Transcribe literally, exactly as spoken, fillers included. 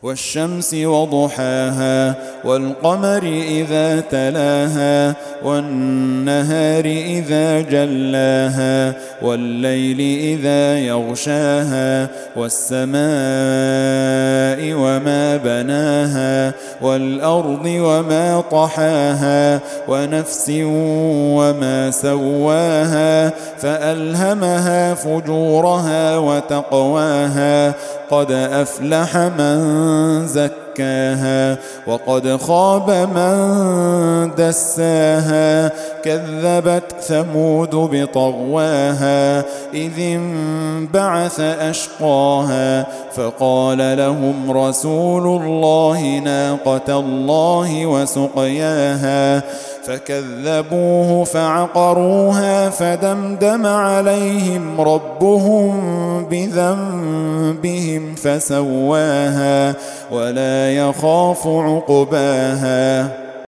والشمس وضحاها والقمر إذا تلاها والنهار إذا جلاها والليل إذا يغشاها والسماء وما بناها والأرض وما طحاها ونفس وما سواها فألهمها فجورها وتقواها قد أفلح من زكاها وقد خاب من دساها كذبت ثمود بطغواها إذ انبعث أشقاها فقال لهم رسول الله ناقة الله وسقياها فكذبوه فعقروها فدمدم عليهم ربهم بذنبهم فسواها ولا يخاف عقباها.